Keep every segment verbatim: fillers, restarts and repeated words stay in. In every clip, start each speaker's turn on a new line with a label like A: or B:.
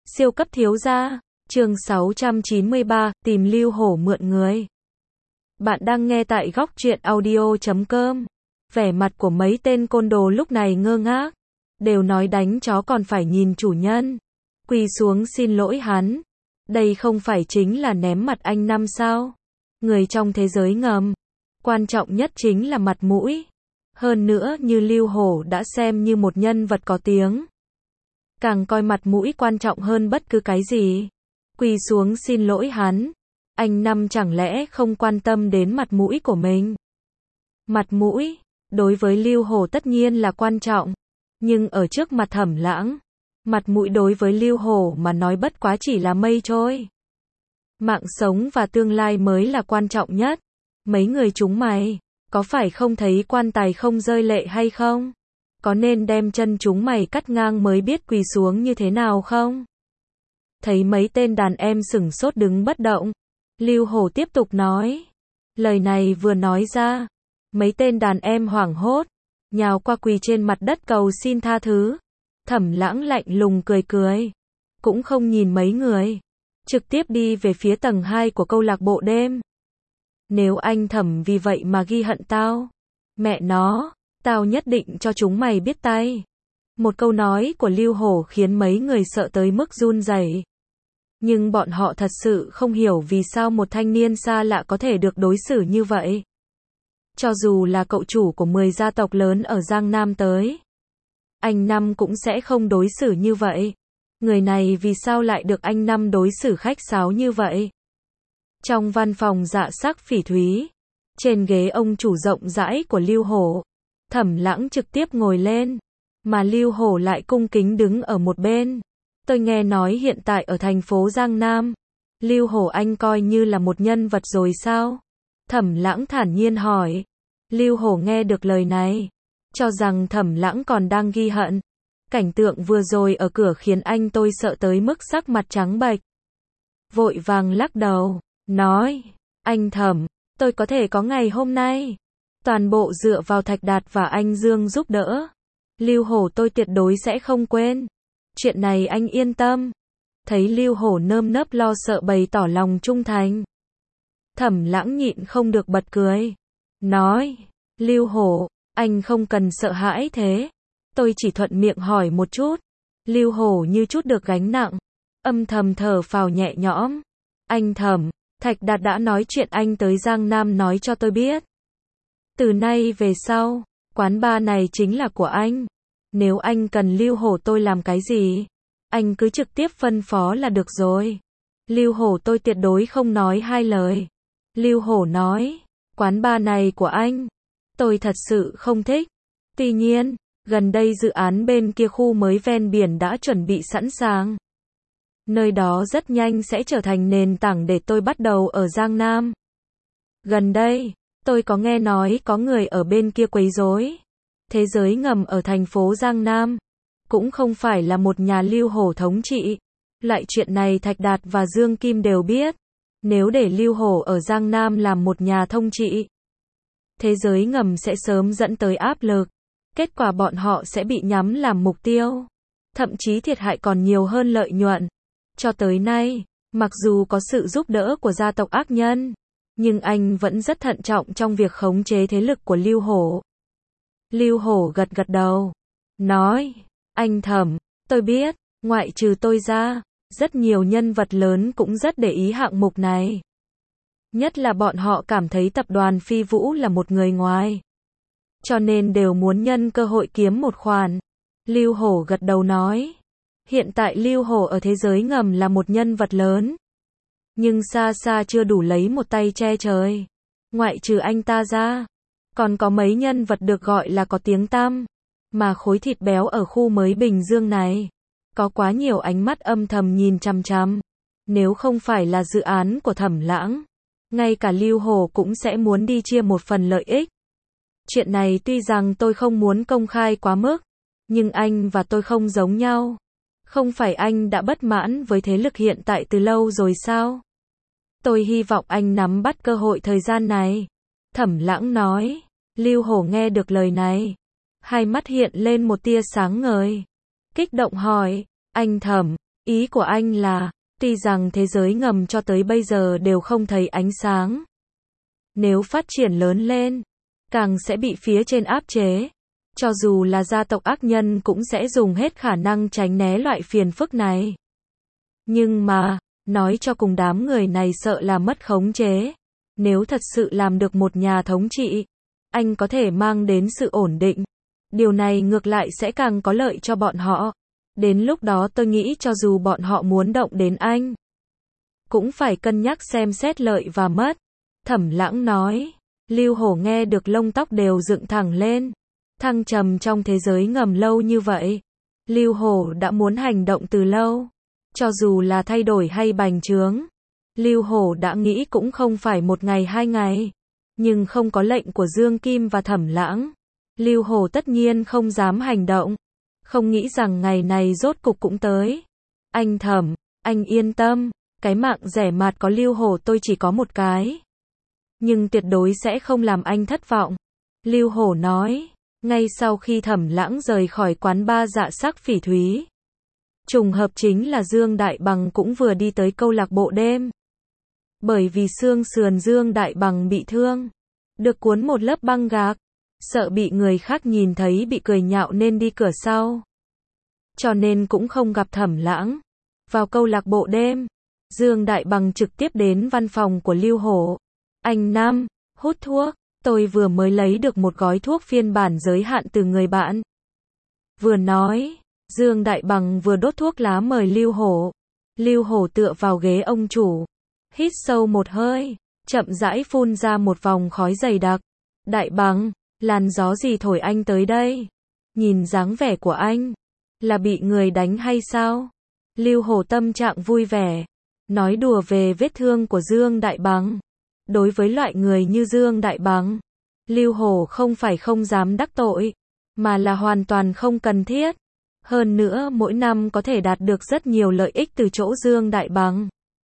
A: Siêu cấp thiếu gia, chương sáu trăm chín mươi ba, tìm Lưu Hổ mượn người. Bạn đang nghe tại góc truyện audio chấm com. Vẻ mặt của mấy tên côn đồ lúc này ngơ ngác. Đều nói đánh chó còn phải nhìn chủ nhân. Quỳ xuống xin lỗi hắn. Đây không phải chính là ném mặt anh Năm sao? Người trong thế giới ngầm. Quan trọng nhất chính là mặt mũi. Hơn nữa như Lưu Hổ đã xem như một nhân vật có tiếng. Càng coi mặt mũi quan trọng hơn bất cứ cái gì. Quỳ xuống xin lỗi hắn. Anh Năm chẳng lẽ không quan tâm đến mặt mũi của mình? Mặt mũi, đối với Lưu Hổ tất nhiên là quan trọng. Nhưng ở trước mặt Thẩm Lãng, mặt mũi đối với Lưu Hổ mà nói bất quá chỉ là mây trôi. Mạng sống và tương lai mới là quan trọng nhất. Mấy người chúng mày, có phải không thấy quan tài không rơi lệ hay không? Có nên đem chân chúng mày cắt ngang mới biết quỳ xuống như thế nào không? Thấy mấy tên đàn em sửng sốt đứng bất động. Lưu Hổ tiếp tục nói. Lời này vừa nói ra. Mấy tên đàn em hoảng hốt. Nhào qua quỳ trên mặt đất cầu xin tha thứ. Thẩm Lãng lạnh lùng cười cười. Cũng không nhìn mấy người. Trực tiếp đi về phía tầng hai của câu lạc bộ đêm. Nếu anh Thẩm vì vậy mà ghi hận tao. Mẹ nó. Tao nhất định cho chúng mày biết tay. Một câu nói của Lưu Hổ khiến mấy người sợ tới mức run rẩy. Nhưng bọn họ thật sự không hiểu vì sao một thanh niên xa lạ có thể được đối xử như vậy. Cho dù là cậu chủ của mười gia tộc lớn ở Giang Nam tới, anh Năm cũng sẽ không đối xử như vậy. Người này vì sao lại được anh Năm đối xử khách sáo như vậy? Trong văn phòng dạ sắc phỉ thúy, trên ghế ông chủ rộng rãi của Lưu Hổ, Thẩm Lãng trực tiếp ngồi lên, mà Lưu Hổ lại cung kính đứng ở một bên. Tôi nghe nói hiện tại ở thành phố Giang Nam, Lưu Hổ anh coi như là một nhân vật rồi sao? Thẩm Lãng thản nhiên hỏi. Lưu Hổ nghe được lời này, cho rằng Thẩm Lãng còn đang ghi hận. Cảnh tượng vừa rồi ở cửa khiến anh tôi sợ tới mức sắc mặt trắng bệch. Vội vàng lắc đầu, nói, anh Thẩm, tôi có thể có ngày hôm nay. Toàn bộ dựa vào Thạch Đạt và anh Dương giúp đỡ. Lưu Hổ tôi tuyệt đối sẽ không quên. Chuyện này anh yên tâm. Thấy Lưu Hổ nơm nớp lo sợ bày tỏ lòng trung thành. Thẩm Lãng nhịn không được bật cười. Nói, Lưu Hổ, anh không cần sợ hãi thế. Tôi chỉ thuận miệng hỏi một chút. Lưu Hổ như chút được gánh nặng. Âm thầm thở phào nhẹ nhõm. Anh Thẩm, Thạch Đạt đã nói chuyện anh tới Giang Nam nói cho tôi biết. Từ nay về sau, quán bar này chính là của anh. Nếu anh cần Lưu Hổ tôi làm cái gì, anh cứ trực tiếp phân phó là được rồi. Lưu Hổ tôi tuyệt đối không nói hai lời. Lưu Hổ nói, quán bar này của anh, tôi thật sự không thích. Tuy nhiên, gần đây dự án bên kia khu mới ven biển đã chuẩn bị sẵn sàng. Nơi đó rất nhanh sẽ trở thành nền tảng để tôi bắt đầu ở Giang Nam. Gần đây, tôi có nghe nói có người ở bên kia quấy rối. Thế giới ngầm ở thành phố Giang Nam. Cũng không phải là một nhà Lưu Hổ thống trị. Loại chuyện này Thạch Đạt và Dương Kim đều biết. Nếu để Lưu Hổ ở Giang Nam làm một nhà thông trị, thế giới ngầm sẽ sớm dẫn tới áp lực. Kết quả bọn họ sẽ bị nhắm làm mục tiêu. Thậm chí thiệt hại còn nhiều hơn lợi nhuận. Cho tới nay, mặc dù có sự giúp đỡ của gia tộc ác nhân, nhưng anh vẫn rất thận trọng trong việc khống chế thế lực của Lưu Hổ. Lưu Hổ gật gật đầu. Nói, anh Thẩm, tôi biết, ngoại trừ tôi ra, rất nhiều nhân vật lớn cũng rất để ý hạng mục này. Nhất là bọn họ cảm thấy tập đoàn Phi Vũ là một người ngoài. Cho nên đều muốn nhân cơ hội kiếm một khoản. Lưu Hổ gật đầu nói. Hiện tại Lưu Hổ ở thế giới ngầm là một nhân vật lớn. Nhưng xa xa chưa đủ lấy một tay che trời. Ngoại trừ anh ta ra, còn có mấy nhân vật được gọi là có tiếng tăm. Mà khối thịt béo ở khu mới Bình Dương này, có quá nhiều ánh mắt âm thầm nhìn chằm chằm. Nếu không phải là dự án của Thẩm Lãng, ngay cả Lưu Hổ cũng sẽ muốn đi chia một phần lợi ích. Chuyện này tuy rằng tôi không muốn công khai quá mức, nhưng anh và tôi không giống nhau. Không phải anh đã bất mãn với thế lực hiện tại từ lâu rồi sao? Tôi hy vọng anh nắm bắt cơ hội thời gian này. Thẩm Lãng nói. Lưu Hổ nghe được lời này, hai mắt hiện lên một tia sáng ngời. Kích động hỏi, anh Thẩm, Ý của anh là, tuy rằng thế giới ngầm cho tới bây giờ đều không thấy ánh sáng. Nếu phát triển lớn lên, càng sẽ bị phía trên áp chế. Cho dù là gia tộc ác nhân cũng sẽ dùng hết khả năng tránh né loại phiền phức này. Nhưng mà, nói cho cùng đám người này sợ là mất khống chế. Nếu thật sự làm được một nhà thống trị, anh có thể mang đến sự ổn định. Điều này ngược lại sẽ càng có lợi cho bọn họ. Đến lúc đó tôi nghĩ cho dù bọn họ muốn động đến anh, cũng phải cân nhắc xem xét lợi và mất. Thẩm Lãng nói. Lưu Hổ nghe được lông tóc đều dựng thẳng lên. Thăng trầm trong thế giới ngầm lâu như vậy, Lưu Hổ đã muốn hành động từ lâu. Cho dù là thay đổi hay bành trướng, Lưu Hổ đã nghĩ cũng không phải một ngày hai ngày. Nhưng không có lệnh của Dương Kim và Thẩm Lãng, Lưu Hổ tất nhiên không dám hành động. Không nghĩ rằng ngày này rốt cục cũng tới. Anh Thẩm, anh yên tâm, cái mạng rẻ mạt có Lưu Hổ tôi chỉ có một cái. Nhưng tuyệt đối sẽ không làm anh thất vọng. Lưu Hổ nói. Ngay sau khi Thẩm Lãng rời khỏi quán ba Dạ Sắc Phỉ Thúy, trùng hợp chính là Dương Đại Bằng cũng vừa đi tới câu lạc bộ đêm. Bởi vì xương sườn Dương Đại Bằng bị thương, được cuốn một lớp băng gạc, sợ bị người khác nhìn thấy bị cười nhạo nên đi cửa sau. Cho nên cũng không gặp Thẩm Lãng. Vào câu lạc bộ đêm, Dương Đại Bằng trực tiếp đến văn phòng của Lưu Hổ. Anh Năm, hút thuốc. Tôi vừa mới lấy được một gói thuốc phiên bản giới hạn từ người bạn. Vừa nói, Dương Đại Bằng vừa đốt thuốc lá mời Lưu Hổ. Lưu Hổ tựa vào ghế ông chủ, hít sâu một hơi, chậm rãi phun ra một vòng khói dày đặc. Đại Bằng, làn gió gì thổi anh tới đây? Nhìn dáng vẻ của anh, là bị người đánh hay sao? Lưu Hổ tâm trạng vui vẻ, nói đùa về vết thương của Dương Đại Bằng. Đối với loại người như Dương Đại Bằng, Lưu Hổ không phải không dám đắc tội, mà là hoàn toàn không cần thiết. Hơn nữa mỗi năm có thể đạt được rất nhiều lợi ích từ chỗ Dương Đại Bằng.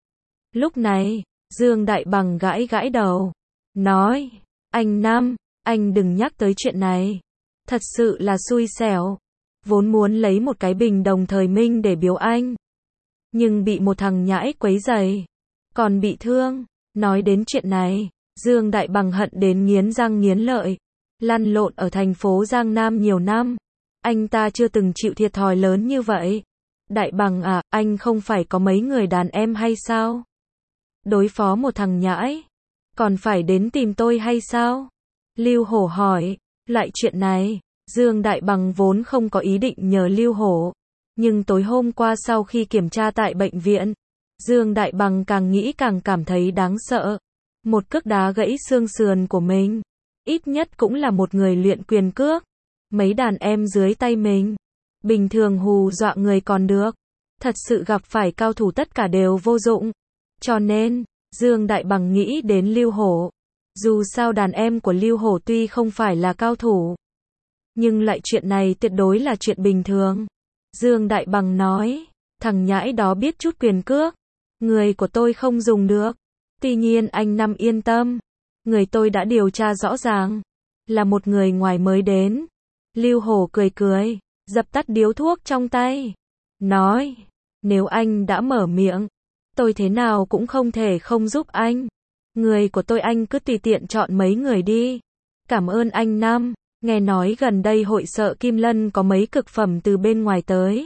A: Lúc này, Dương Đại Bằng gãi gãi đầu, nói, anh Năm, anh đừng nhắc tới chuyện này. Thật sự là xui xẻo. Vốn muốn lấy một cái bình đồng thời minh để biếu anh, nhưng bị một thằng nhãi quấy rầy, còn bị thương. Nói đến chuyện này, Dương Đại Bằng hận đến nghiến răng nghiến lợi. Lăn lộn ở thành phố Giang Nam nhiều năm, anh ta chưa từng chịu thiệt thòi lớn như vậy. Đại Bằng à, anh không phải có mấy người đàn em hay sao? Đối phó một thằng nhãi, còn phải đến tìm tôi hay sao? Lưu Hổ hỏi. Lại chuyện này, Dương Đại Bằng vốn không có ý định nhờ Lưu Hổ. Nhưng tối hôm qua sau khi kiểm tra tại bệnh viện, Dương Đại Bằng càng nghĩ càng cảm thấy đáng sợ. Một cước đá gãy xương sườn của mình, ít nhất cũng là một người luyện quyền cước. Mấy đàn em dưới tay mình, bình thường hù dọa người còn được. Thật sự gặp phải cao thủ tất cả đều vô dụng. Cho nên, Dương Đại Bằng nghĩ đến Lưu Hổ. Dù sao đàn em của Lưu Hổ tuy không phải là cao thủ, nhưng lại chuyện này tuyệt đối là chuyện bình thường. Dương Đại Bằng nói, thằng nhãi đó biết chút quyền cước. Người của tôi không dùng được. Tuy nhiên anh Năm yên tâm. Người tôi đã điều tra rõ ràng. Là một người ngoài mới đến. Lưu Hổ cười cười, dập tắt điếu thuốc trong tay. Nói, nếu anh đã mở miệng, tôi thế nào cũng không thể không giúp anh. Người của tôi anh cứ tùy tiện chọn mấy người đi. Cảm ơn anh Năm. Nghe nói gần đây hội sợ Kim Lân có mấy cực phẩm từ bên ngoài tới.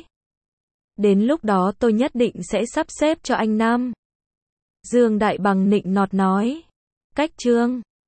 A: Đến lúc đó tôi nhất định sẽ sắp xếp cho anh Năm. Dương Đại Bằng nịnh nọt nói. Cách chương